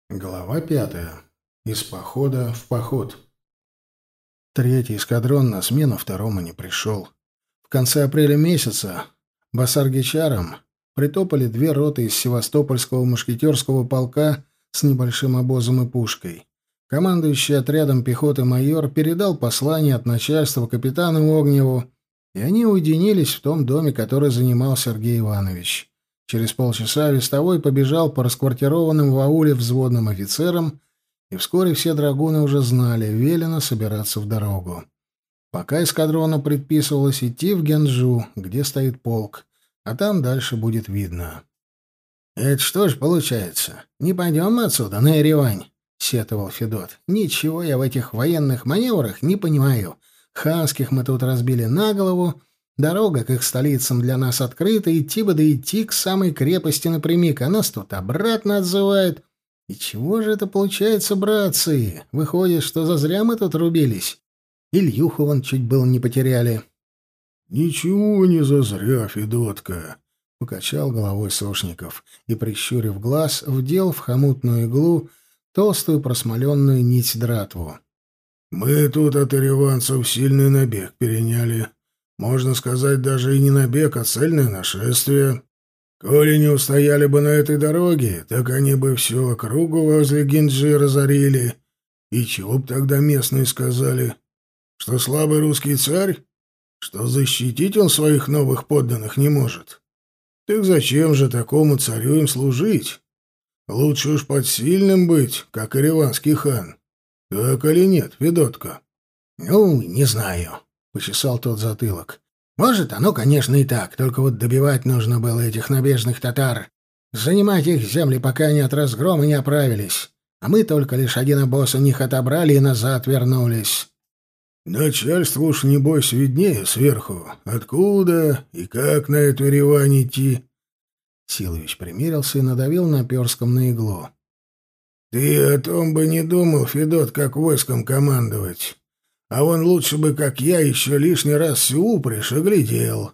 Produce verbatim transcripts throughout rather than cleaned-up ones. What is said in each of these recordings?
Глава пятая. Из похода в поход. Третий эскадрон на смену второму не пришел. В конце апреля месяца Басаргичаром притопали две роты из Севастопольского мушкетерского полка с небольшим обозом и пушкой. Командующий отрядом пехоты майор передал послание от начальства капитану Огневу, и они уединились в том доме, который занимал Сергей Иванович. Через полчаса вестовой побежал по расквартированным в ауле взводным офицерам, и вскоре все драгуны уже знали, велено собираться в дорогу. Пока эскадрону предписывалось идти в Гянджу, где стоит полк, а там дальше будет видно. «Это что ж получается? Не пойдем мы отсюда, на Еревань?» — сетовал Федот. «Ничего я в этих военных маневрах не понимаю. Ханских мы тут разбили на голову. Дорога к их столицам для нас открыта, идти бы да идти к самой крепости напрямик, а нас тут обратно отзывают. И чего же это получается, братцы? Выходит, что зазря мы тут рубились. Ильюху вон чуть было не потеряли». «Ничего не зазря, Федотка», — покачал головой Сошников и, прищурив глаз, вдел в хомутную иглу толстую просмоленную нить дратву. «Мы тут от ереванцев сильный набег переняли. Можно сказать, даже и не набег, а цельное нашествие. Коли не устояли бы на этой дороге, так они бы всю округу возле Гинджи разорили. И чего б тогда местные сказали? Что слабый русский царь? Что защитить он своих новых подданных не может? Так зачем же такому царю им служить? Лучше уж под сильным быть, как ереванский хан. Так или нет, Федотка?» «Ну, не знаю», — почесал тот затылок. «Может, оно, конечно, и так, только вот добивать нужно было этих набежных татар, занимать их земли, пока они от разгрома не оправились. А мы только лишь один обоз у них отобрали и назад вернулись». «Начальство уж, небось, виднее сверху. Откуда и как на эту Еревань идти?» Силович примерился и надавил наперском на иглу. «Ты о том бы не думал, Федот, как войском командовать. А вон лучше бы, как я, еще лишний раз всю упряжь оглядел.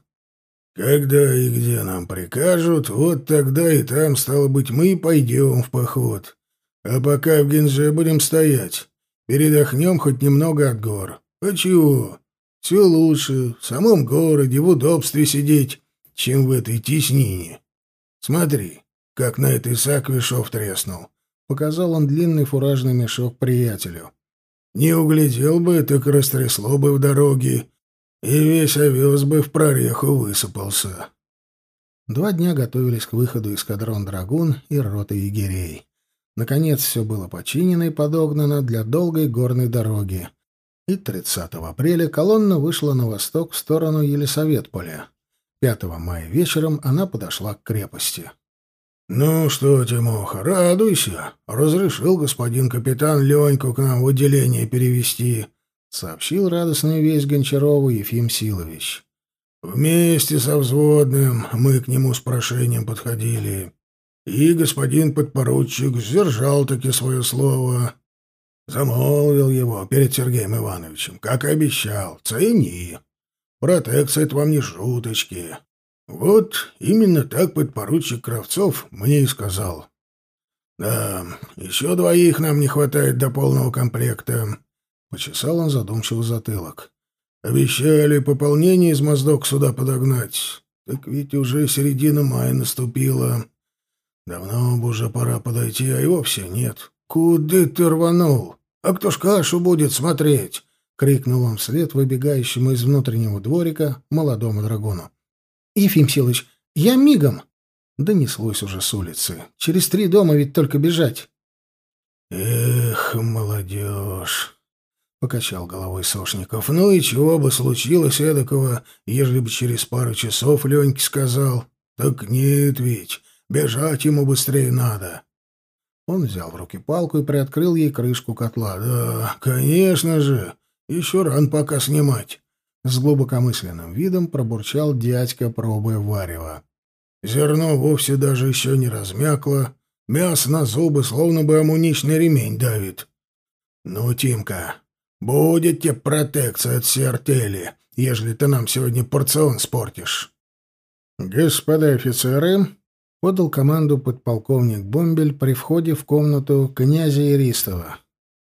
Когда и где нам прикажут, вот тогда и там, стало быть, мы и пойдем в поход. А пока в Гинже будем стоять, передохнем хоть немного от гор. А чего? Все лучше в самом городе, в удобстве сидеть, чем в этой теснине. Смотри, как на этой сакве шов треснул». Показал он длинный фуражный мешок приятелю. «Не углядел бы, так растрясло бы в дороге, и весь овес бы в прореху высыпался». Два дня готовились к выходу эскадрон «Драгун» и рота егерей. Наконец все было починено и подогнано для долгой горной дороги. И тридцатого апреля колонна вышла на восток в сторону Елисаветполя. пятого мая вечером она подошла к крепости. «Ну что, Тимоха, радуйся. Разрешил господин капитан Леньку к нам в отделение перевести», — сообщил радостную весть Гончарову Ефим Силович. «Вместе со взводным мы к нему с прошением подходили. И господин подпоручик сдержал-таки свое слово. Замолвил его перед Сергеем Ивановичем, как и обещал. Цени. Протекция — это вам не шуточки». Вот именно так подпоручик Кравцов мне и сказал. «Да, еще двоих нам не хватает до полного комплекта», — почесал он задумчиво затылок. «Обещали пополнение из Моздок сюда подогнать. Так ведь уже середина мая наступила. Давно бы уже пора подойти, а и вовсе нет. Куда ты рванул? А кто ж кашу будет смотреть?» — крикнул он вслед выбегающему из внутреннего дворика молодому драгуну. «Ефим Силыч, я мигом!» — донеслось уже с улицы. «Через три дома ведь только бежать». «Эх, молодежь!» — покачал головой Сошников. «Ну и чего бы случилось эдакого, ежели бы через пару часов Леньке сказал? Так нет ведь, бежать ему быстрее надо». Он взял в руки палку и приоткрыл ей крышку котла. «Да, конечно же, еще рано пока снимать». С глубокомысленным видом пробурчал дядька, пробуя варево. «Зерно вовсе даже еще не размякло, мясо на зубы словно бы амуничный ремень давит. Ну, Тимка, будет тебе протекция от всей артели, ежели ты нам сегодня порцион спортишь». «Господа офицеры», подал команду подполковник Бомбель при входе в комнату князя Иристова.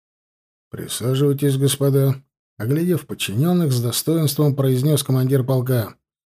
«Присаживайтесь, господа», — оглядев подчиненных, с достоинством произнес командир полка.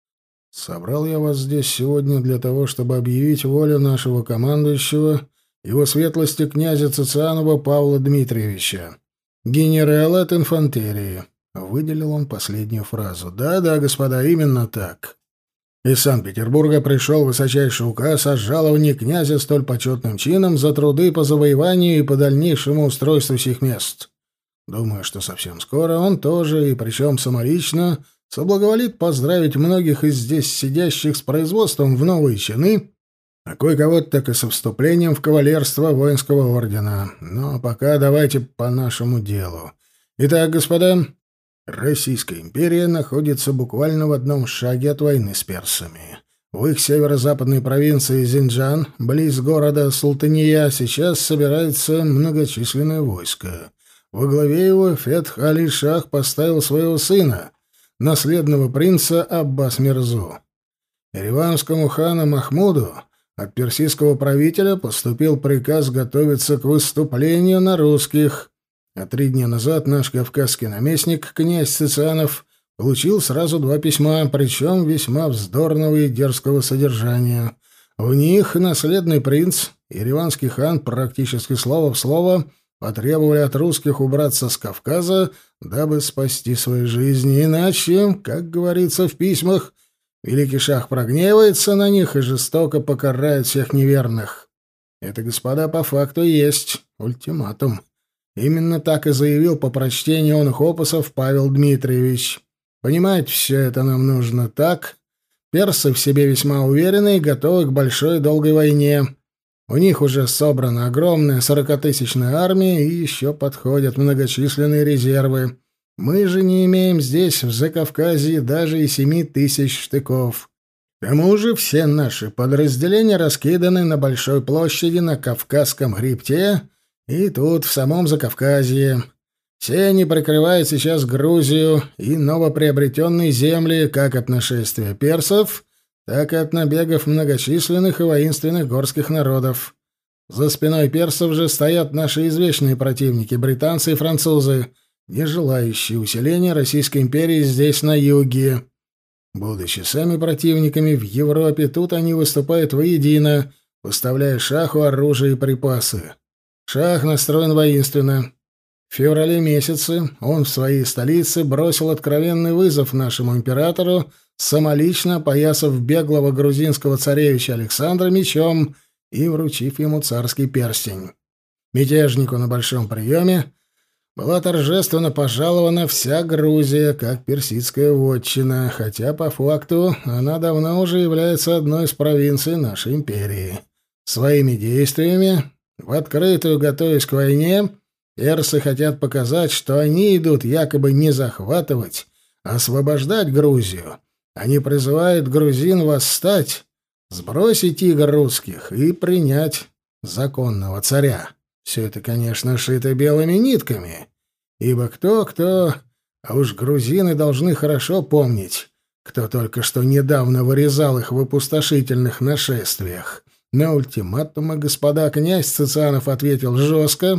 «Собрал я вас здесь сегодня для того, чтобы объявить волю нашего командующего, его светлости князя Цицианова Павла Дмитриевича, генерала от инфантерии». Выделил он последнюю фразу. «Да-да, господа, именно так. Из Санкт-Петербурга пришел высочайший указ о жаловании князя столь почетным чином за труды по завоеванию и по дальнейшему устройству сих мест. Думаю, что совсем скоро он тоже, и причем самолично, соблаговолит поздравить многих из здесь сидящих с производством в новые чины, а кое-кого так и со вступлением в кавалерство воинского ордена. Но пока давайте по нашему делу. Итак, господа, Российская империя находится буквально в одном шаге от войны с персами. В их северо-западной провинции Зинджан, близ города Султания, сейчас собирается многочисленное войско. Во главе его Фетх Али-Шах поставил своего сына, наследного принца Аббас Мирзу. Ереванскому хану Махмуду от персидского правителя поступил приказ готовиться к выступлению на русских, а три дня назад наш кавказский наместник, князь Цицианов, получил сразу два письма, причем весьма вздорного и дерзкого содержания. В них наследный принц, ереванский хан, практически слово в слово потребовали от русских убраться с Кавказа, дабы спасти свои жизни. Иначе, как говорится в письмах, великий шах прогневается на них и жестоко покарает всех неверных. Это, господа, по факту есть ультиматум. Именно так и заявил по прочтению оных опусов Павел Дмитриевич. Понимать все это нам нужно так. Персы в себе весьма уверены и готовы к большой долгой войне. У них уже собрана огромная сорокатысячная армия и еще подходят многочисленные резервы. Мы же не имеем здесь, в Закавказье, даже и семи тысяч штыков. К тому же все наши подразделения раскиданы на большой площади на Кавказском хребте и тут, в самом Закавказье. Все они прикрывают сейчас Грузию и новоприобретенные земли как от нашествия персов, так и от набегов многочисленных и воинственных горских народов. За спиной персов же стоят наши извечные противники, британцы и французы, не желающие усиления Российской империи здесь, на юге. Будучи сами противниками в Европе, тут они выступают воедино, поставляя шаху оружие и припасы. Шах настроен воинственно. В феврале месяце он в своей столице бросил откровенный вызов нашему императору, самолично опоясав беглого грузинского царевича Александра мечом и вручив ему царский перстень. Мятежнику на большом приеме была торжественно пожалована вся Грузия, как персидская вотчина, хотя по факту она давно уже является одной из провинций нашей империи. Своими действиями, в открытую готовясь к войне, персы хотят показать, что они идут якобы не захватывать, а освобождать Грузию. Они призывают грузин восстать, сбросить иго русских и принять законного царя. Все это, конечно, шито белыми нитками, ибо кто-кто, а уж грузины должны хорошо помнить, кто только что недавно вырезал их в опустошительных нашествиях. На ультиматумы, господа, князь Цицианов ответил жестко.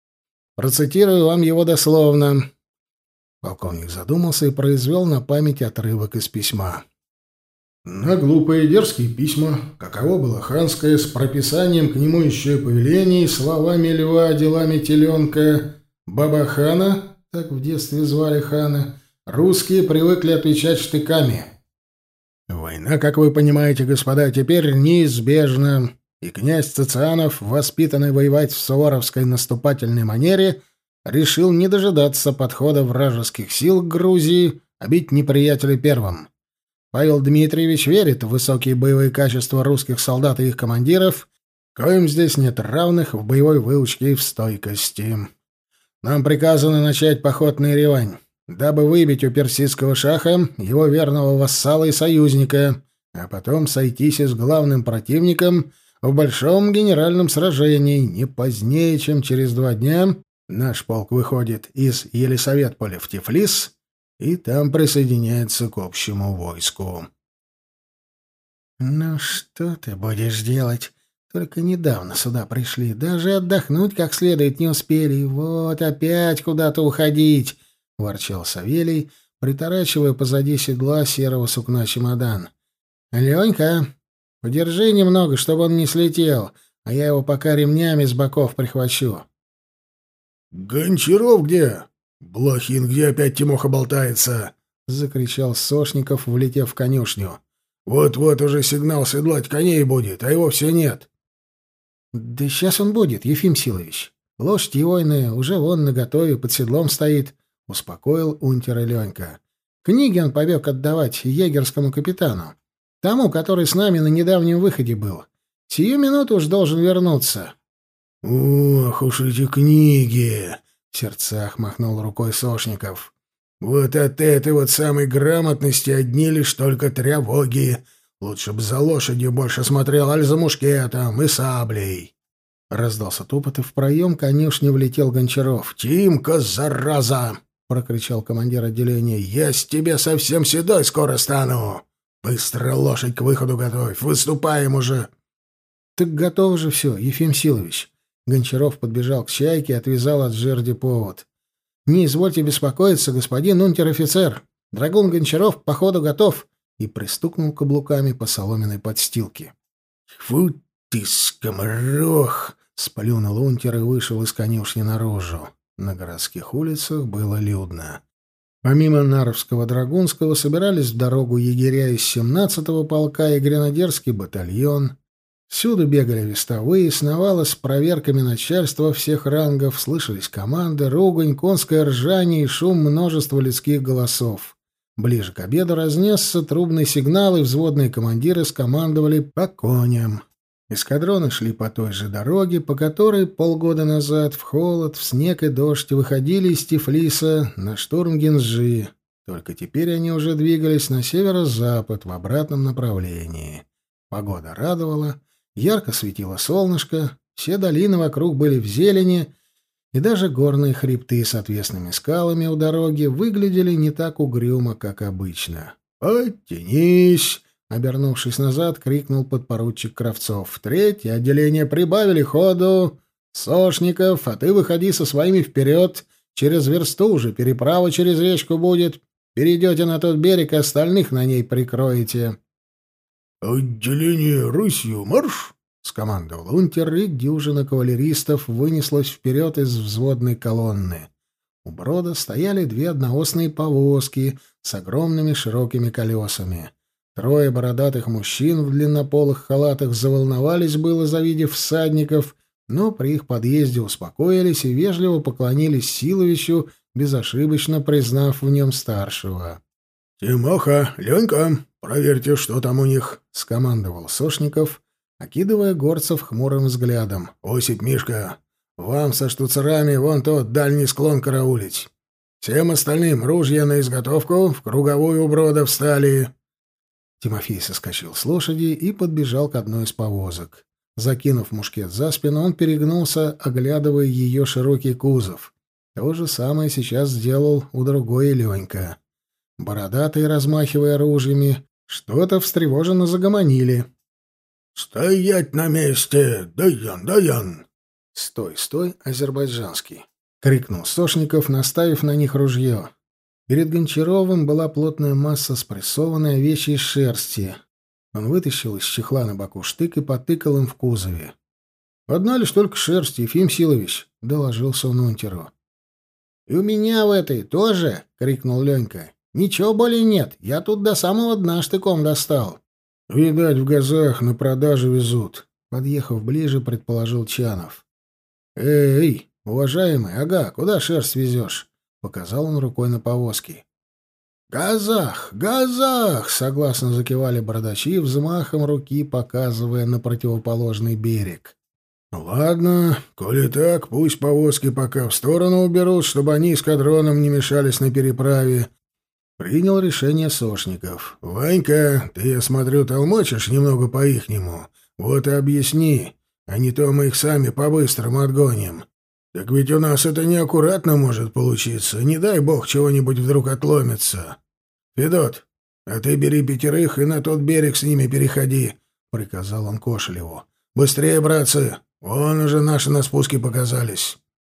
Процитирую вам его дословно. Полковник задумался и произвел на память отрывок из письма. На глупые дерзкие письма, каково было ханское, с прописанием к нему еще и повелений, словами льва, делами теленка, Баба-хана, так в детстве звали хана, русские привыкли отвечать штыками. Война, как вы понимаете, господа, теперь неизбежна, и князь Цицианов, воспитанный воевать в суворовской наступательной манере, решил не дожидаться подхода вражеских сил к Грузии, а бить неприятеля первым. Павел Дмитриевич верит в высокие боевые качества русских солдат и их командиров, коим здесь нет равных в боевой выучке и в стойкости. Нам приказано начать поход на Еревань, дабы выбить у персидского шаха его верного вассала и союзника, а потом сойтись с главным противником в большом генеральном сражении. Не позднее, чем через два дня наш полк выходит из Елисаветполя в Тифлис и там присоединяется к общему войску. «Ну что ты будешь делать? Только недавно сюда пришли. Даже отдохнуть как следует не успели. Вот опять куда-то уходить!» — ворчал Савелий, приторачивая позади седла серого сукна чемодан. «Ленька, подержи немного, чтобы он не слетел, а я его пока ремнями с боков прихвачу». «Гончаров где? Блохин где опять Тимоха болтается?» — закричал Сошников, влетев в конюшню. «Вот-вот уже сигнал седлать коней будет, а его все нет». «Да сейчас он будет, Ефим Силович. Лошадь егойная уже вон наготове, под седлом стоит», — успокоил унтера Ленька. «Книги он побег отдавать егерскому капитану, тому, который с нами на недавнем выходе был. Сию минуту уж должен вернуться». «Ох уж эти книги!» — в сердцах махнул рукой Сошников. «Вот от этой вот самой грамотности одни лишь только тревоги. Лучше б за лошадью больше смотрел, аль за мушкетом и саблей». Раздался топот, и в проем конюшни влетел Гончаров. «Тимка, зараза!» — прокричал командир отделения. «Я с тебя совсем седой скоро стану! Быстро лошадь к выходу готовь! Выступаем уже!» «Так готово же все, Ефим Силович». Гончаров подбежал к чайке и отвязал от жерди повод. «Не извольте беспокоиться, господин унтер-офицер. Драгун Гончаров к походу готов», и пристукнул каблуками по соломенной подстилке. «Фу ты, скоморох!» — сплюнул унтер и вышел из конюшни наружу. На городских улицах было людно. Помимо Наровского Драгунского собирались в дорогу егеря из семнадцатого полка и гренадерский батальон. Всюду бегали вестовые, сновало с проверками начальства всех рангов, слышались команды, ругань, конское ржание и шум множества людских голосов. Ближе к обеду разнесся трубный сигнал, и взводные командиры скомандовали по коням. Эскадроны шли по той же дороге, по которой полгода назад в холод, в снег и дождь выходили из Тифлиса на штурм Гинджи. Только теперь они уже двигались на северо-запад в обратном направлении. Погода радовала. Ярко светило солнышко, все долины вокруг были в зелени, и даже горные хребты с отвесными скалами у дороги выглядели не так угрюмо, как обычно. «Оттянись!» — обернувшись назад, крикнул подпоручик Кравцов. «В третье отделение прибавили ходу! Сошников, а ты выходи со своими вперед! Через версту уже переправа через речку будет! Перейдете на тот берег, и остальных на ней прикроете!» «Отделение рысью, марш!» — скомандовал унтер, и дюжина кавалеристов вынеслась вперед из взводной колонны. У брода стояли две одноосные повозки с огромными широкими колесами. Трое бородатых мужчин в длиннополых халатах заволновались было, завидев всадников, но при их подъезде успокоились и вежливо поклонились Силовичу, безошибочно признав в нем старшего. «Тимоха, Ленька, проверьте, что там у них», — скомандовал Сошников, окидывая горцев хмурым взглядом. «Осип, Мишка, вам со штуцерами вон тот дальний склон караулить. Всем остальным ружья на изготовку, в круговую у брода встали». Тимофей соскочил с лошади и подбежал к одной из повозок. Закинув мушкет за спину, он перегнулся, оглядывая ее широкий кузов. То же самое сейчас сделал у другой Ленька. Бородатые, размахивая ружьями, что-то встревоженно загомонили. «Стоять на месте! Даян, Даян!» «Стой, стой, азербайджанский!» — крикнул Сошников, наставив на них ружье. Перед Гончаровым была плотная масса спрессованной овечьей шерсти. Он вытащил из чехла на боку штык и потыкал им в кузове. «Одна лишь только шерсть, Ефим Силович!» — доложился он унтеру. «И у меня в этой тоже!» — крикнул Ленька. «Ничего более нет, я тут до самого дна штыком достал». «Видать, в газах на продажу везут», — подъехав ближе, предположил Чанов. «Эй, уважаемый, ага, куда шерсть везешь?» — показал он рукой на повозки. «Газах, газах!» — согласно закивали бородачи, взмахом руки показывая на противоположный берег. «Ладно, коли так, пусть повозки пока в сторону уберут, чтобы они эскадроном не мешались на переправе». Принял решение Сошников. «Ванька, ты, я смотрю, толмочишь немного по-ихнему. Вот и объясни, а не то мы их сами по-быстрому отгоним. Так ведь у нас это неаккуратно может получиться. Не дай бог чего-нибудь вдруг отломится. Федот, А ты бери пятерых и на тот берег с ними переходи, — приказал он Кошелеву. — Быстрее, братцы! Вон уже наши на спуске показались.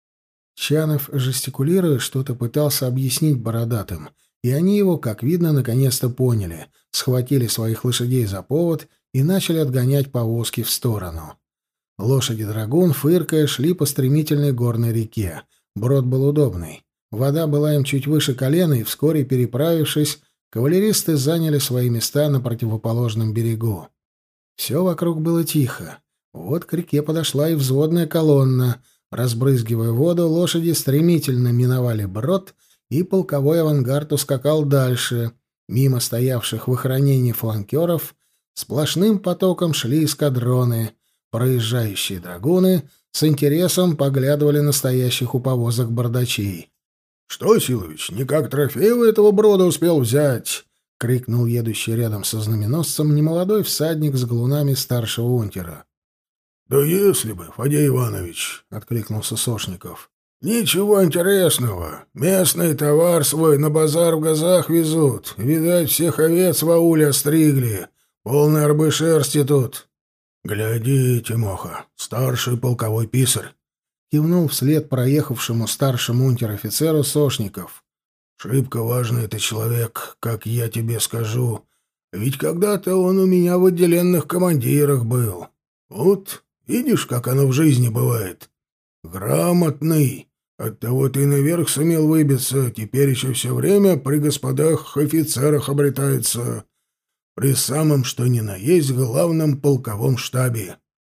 Чанов, жестикулируя, что-то пытался объяснить бородатым, и они его, как видно, наконец-то поняли, схватили своих лошадей за повод и начали отгонять повозки в сторону. Лошади драгун, фыркая, шли по стремительной горной реке. Брод был удобный. Вода была им чуть выше колена, и вскоре, переправившись, кавалеристы заняли свои места на противоположном берегу. Все вокруг было тихо. Вот к реке подошла и взводная колонна. Разбрызгивая воду, лошади стремительно миновали брод, и полковой авангард ускакал дальше. Мимо стоявших в охранении фланкеров сплошным потоком шли эскадроны. Проезжающие драгуны с интересом поглядывали на стоящих у повозок бардачей. — Что, Силович, никак трофеев этого брода успел взять? — крикнул едущий рядом со знаменосцем немолодой всадник с галунами старшего унтера. — Да если бы, Фадей Иванович, — откликнулся Сошников. — Ничего интересного. Местный товар свой на базар в газах везут. Видать, всех овец в ауле остригли. Полный арбы шерсти тут. — Гляди, Тимоха, старший полковой писарь. Кивнул вслед проехавшему старшему унтер-офицеру Сошников. Шибко важный ты человек, как я тебе скажу. Ведь когда-то он у меня в отделенных командирах был. Вот, видишь, как оно в жизни бывает. Грамотный. Оттого ты наверх сумел выбиться. Теперь еще все время при господах офицерах обретается. При самом, что ни на есть, главном полковом штабе.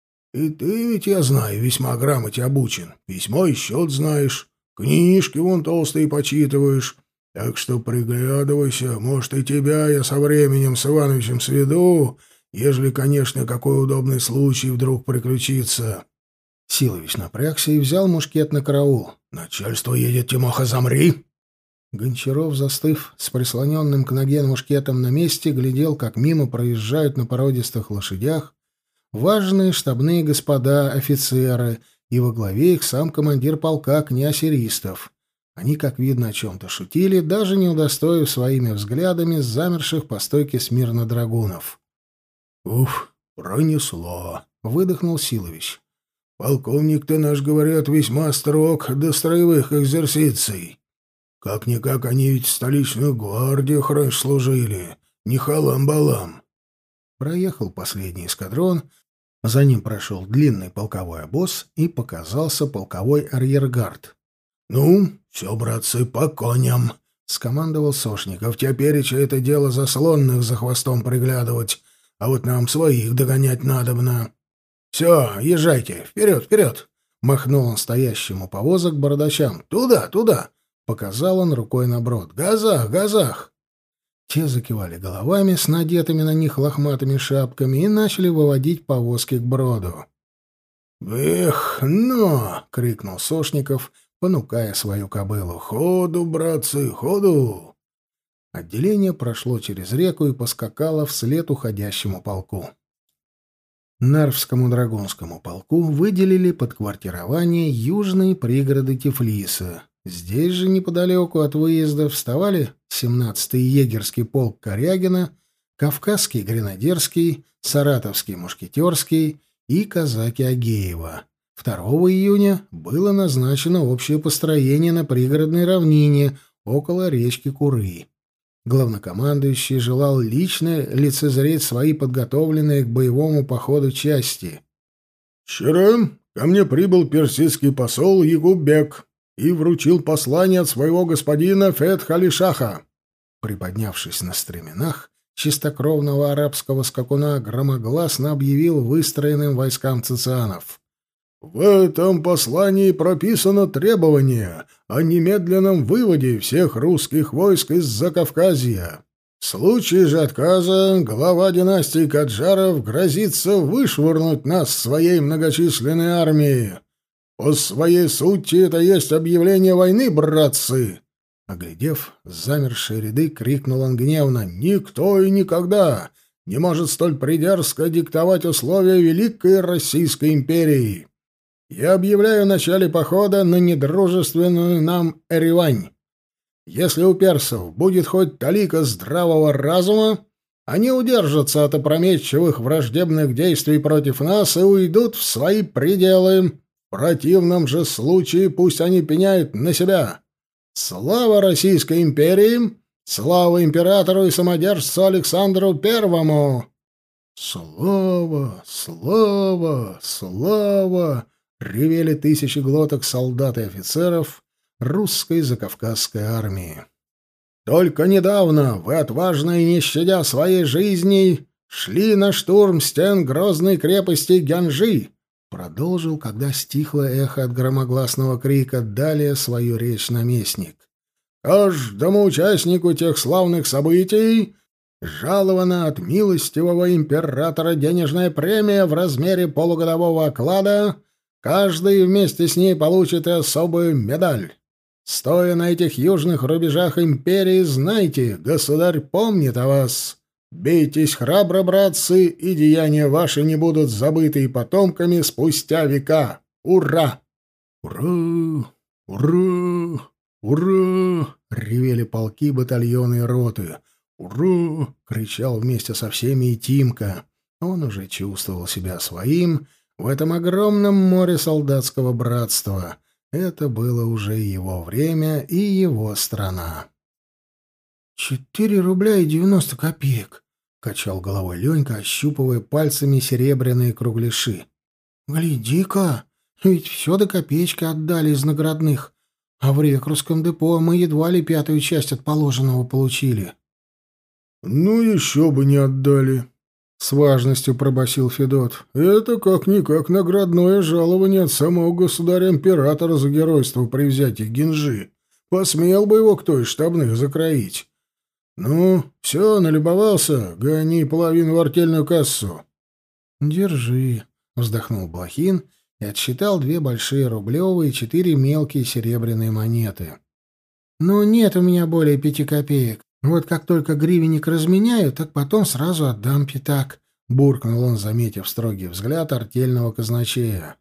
И ты ведь, я знаю, весьма грамоте обучен. Письмо и счет знаешь. Книжки вон толстые почитываешь. Так что приглядывайся. Может, и тебя я со временем с Ивановичем сведу, ежели, конечно, какой удобный случай вдруг приключится. Силович напрягся и взял мушкет на караул. «Начальство едет, Тимоха, замри!» Гончаров, застыв с прислоненным к ноге мушкетом на месте, глядел, как мимо проезжают на породистых лошадях важные штабные господа, офицеры, и во главе их сам командир полка князь Иристов. Они, как видно, о чем-то шутили, даже не удостоив своими взглядами замерших по стойке смирно драгунов. «Уф, пронесло!» — выдохнул Силович. «Полковник-то наш, говорят, весьма строг до строевых экзерсиций. Как-никак они ведь в столичную гвардию раньше служили, не халам-балам». Проехал последний эскадрон, за ним прошел длинный полковой обоз и показался полковой арьергард. «Ну, все, братцы, по коням», — скомандовал Сошников. «Тепереча это дело заслонных за хвостом приглядывать, а вот нам своих догонять надобно. Все, езжайте, вперед, вперед!» — махнул он стоящему повозок бородачам. «Туда, туда!» — показал он рукой на брод. «Газах, газах!» Те закивали головами с надетыми на них лохматыми шапками и начали выводить повозки к броду. «Эх, но!» — крикнул Сошников, понукая свою кобылу. «Ходу, братцы, ходу!» Отделение прошло через реку и поскакало вслед уходящему полку. Нарвскому драгунскому полку выделили под квартирование южные пригороды Тифлиса. Здесь же, неподалеку от выезда, вставали семнадцатый егерский полк Корягина, Кавказский гренадерский, Саратовский мушкетерский и казаки Агеева. второго июня было назначено общее построение на пригородной равнине около речки Куры. Главнокомандующий желал лично лицезреть свои подготовленные к боевому походу части. «Вчера ко мне прибыл персидский посол Ягуббек и вручил послание от своего господина Фетх-Али-Шаха». Приподнявшись на стременах, чистокровного арабского скакуна громогласно объявил выстроенным войскам цицианов: «В этом послании прописано требование о немедленном выводе всех русских войск из Закавказья. В случае же отказа глава династии Каджаров грозится вышвырнуть нас своей многочисленной армией. По своей сути это есть объявление войны, братцы!» Оглядев замершие ряды, крикнул он гневно: «Никто и никогда не может столь придерзко диктовать условия Великой Российской империи. Я объявляю о начале похода на недружественную нам Эревань. Если у персов будет хоть талика здравого разума, они удержатся от опрометчивых враждебных действий против нас и уйдут в свои пределы. В противном же случае пусть они пеняют на себя. Слава Российской империи! Слава императору и самодержцу Александру Первому!» «Слава! Слава! Слава!» — ревели тысячи глоток солдат и офицеров русской закавказской армии. «Только недавно вы, отважно и не щадя своей жизни, шли на штурм стен грозной крепости Гянжи», — продолжил, когда стихло эхо от громогласного крика, далее свою речь наместник. «Каждому участнику тех славных событий жалована от милостивого императора денежная премия в размере полугодового оклада, каждый вместе с ней получит и особую медаль. Стоя на этих южных рубежах империи, знайте, государь помнит о вас. Бийтесь храбро, братцы, и деяния ваши не будут забыты и потомками спустя века. Ура!» «Ура! Ура! Ура!» — ревели полки, батальоны и роты. «Ура!» — кричал вместе со всеми и Тимка. Он уже чувствовал себя своим в этом огромном море солдатского братства. Это было уже его время и его страна. «Четыре рубля и девяносто копеек», — качал головой Ленька, ощупывая пальцами серебряные кругляши. «Гляди-ка, ведь все до копеечки отдали из наградных, а в рекрутском депо мы едва ли пятую часть от положенного получили». «Ну, еще бы не отдали», — с важностью пробасил Федот. «Это как-никак наградное жалование от самого государя-императора за геройство при взятии Гинжи. Посмел бы его кто из штабных закроить. Ну, все, налюбовался, гони половину в артельную кассу». «Держи», — вздохнул Блохин и отсчитал две большие рублевые и четыре мелкие серебряные монеты. «Ну, нет у меня более пяти копеек. Вот как только гривенник разменяю, так потом сразу отдам пятак», — буркнул он, заметив строгий взгляд артельного казначея.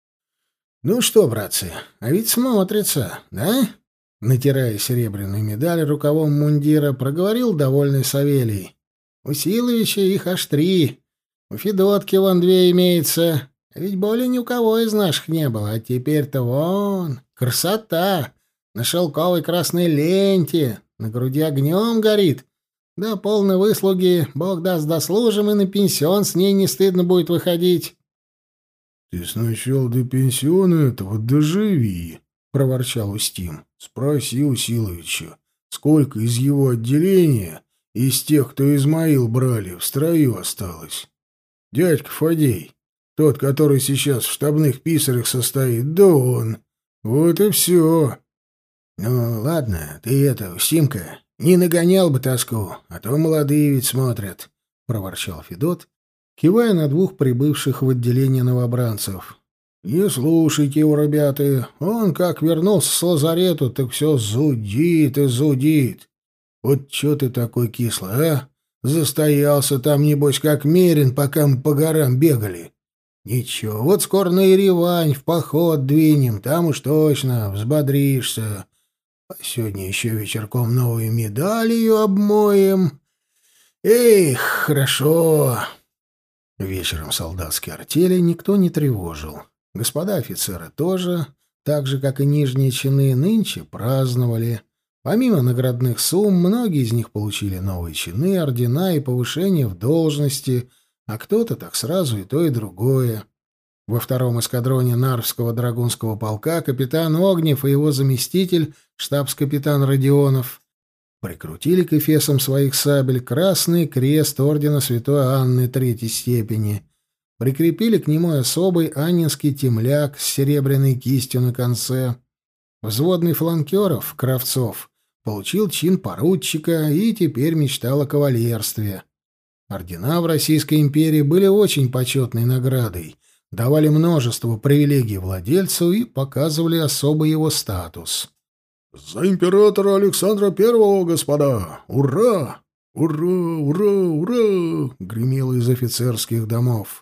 «Ну что, братцы, а ведь смотрится, да?» Натирая серебряную медаль рукавом мундира, проговорил довольный Савелий. «У Силовича их аж три. У Федотки вон две имеется. А ведь более ни у кого из наших не было. А теперь-то вон, красота! На шелковой красной ленте, на груди огнем горит. Да полной выслуги, бог даст, дослужим, и на пенсион с ней не стыдно будет выходить». «Ты сначала до пенсиона этого доживи», — проворчал Устим. «Спроси у Силовича, сколько из его отделения, из тех, кто Измаил брали, в строю осталось. Дядька Фадей, тот, который сейчас в штабных писарях состоит, да он. Вот и все». «Ну, ладно, ты это, Устимка, не нагонял бы тоску, а то молодые ведь смотрят», — проворчал Федот, кивая на двух прибывших в отделение новобранцев. «Не слушайте его, ребята. Он как вернулся с лазарету, так все зудит и зудит. Вот че ты такой кислый, а? Застоялся там, небось, как мерин, пока мы по горам бегали. Ничего, вот скоро на Еревань в поход двинем, там уж точно взбодришься. А сегодня еще вечерком новую медалью обмоем. Эх, хорошо». Вечером солдатские артели никто не тревожил. Господа офицеры тоже, так же, как и нижние чины, нынче праздновали. Помимо наградных сумм, многие из них получили новые чины, ордена и повышения в должности, а кто-то так сразу и то, и другое. Во втором эскадроне Нарвского драгунского полка капитан Огнев и его заместитель, штабс-капитан Родионов, прикрутили к эфесам своих сабель красный крест ордена Святой Анны третьей степени, прикрепили к нему особый аннинский темляк с серебряной кистью на конце. Взводный фланкеров, Кравцов, получил чин поручика и теперь мечтал о кавалерстве. Ордена в Российской империи были очень почетной наградой, давали множество привилегий владельцу и показывали особый его статус. «За императора Александра Первого, господа! Ура! Ура! Ура! Ура!» — гремело из офицерских домов.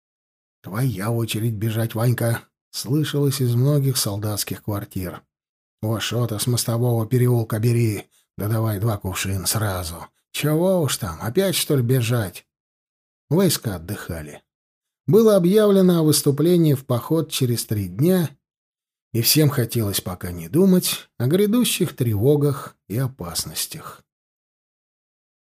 «Твоя очередь бежать, Ванька!» — слышалось из многих солдатских квартир. У Ашота с мостового переулка бери, да давай два кувшина сразу. Чего уж там, опять, что ли, бежать?» Войска отдыхали. Было объявлено о выступлении в поход через три дня, и всем хотелось пока не думать о грядущих тревогах и опасностях.